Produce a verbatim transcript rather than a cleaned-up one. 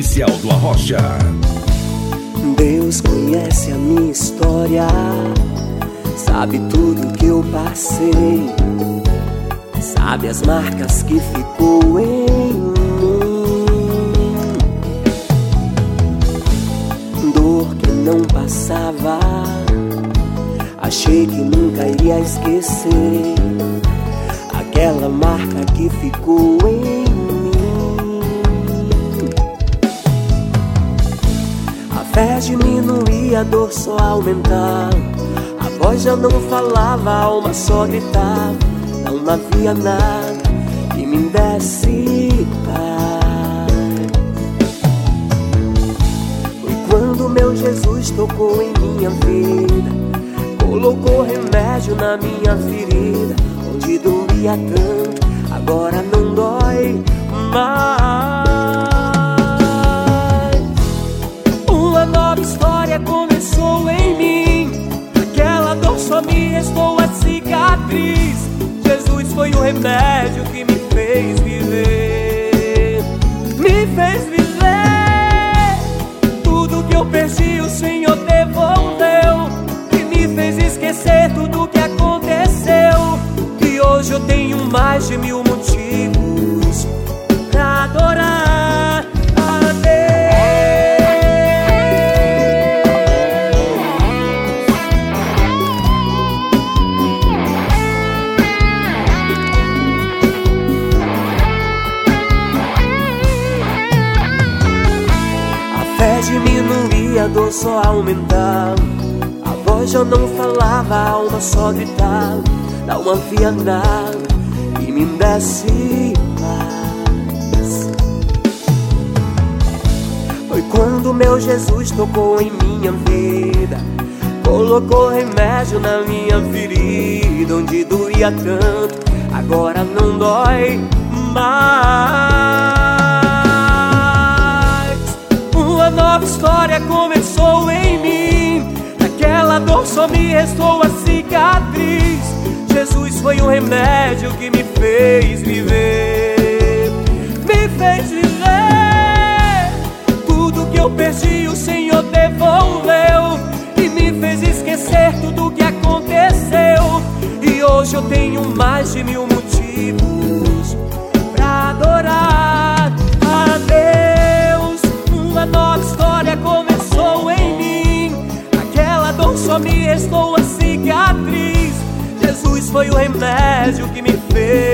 oficial do Arrocha. Deus conhece a minha história, sabe tudo que eu passei, sabe as marcas que ficou em mim. Dor que não passava, achei que nunca iria esquecer, aquela marca que ficou em mim. A fé diminuía, a dor só aumentava, a voz já não falava, a alma só gritava. Não havia nada que me desse paz. Foi quando meu Jesus tocou em minha vida, colocou remédio na minha ferida, onde doía tanto, agora não dói mais. Uma nova história começou em mim, aquela dor só me restou a cicatriz. Jesus foi o remédio que me fez viver, me fez viver. Tudo que eu perdi o Senhor devolveu, e me fez esquecer tudo que aconteceu. E hoje eu tenho mais de mil motivos pra adorar a Deus. A fé diminuía, a dor só aumentava, a voz já não falava, a alma só gritava. Não havia nada que me desse paz. Foi quando meu Jesus tocou em minha vida, colocou remédio na minha ferida, onde doía tanto, agora não dói mais. Uma nova história começou em mim, aquela dor só me restou a cicatriz. Jesus foi um remédio que me fez viver, me fez viver. Tudo que eu perdi o Senhor devolveu, e me fez esquecer tudo que aconteceu. E hoje eu tenho mais de mil motivos pra adorar a Deus. Uma nova história começou em mim, aquela dor só me restou a cicatriz. Jesus foi o remédio que me fez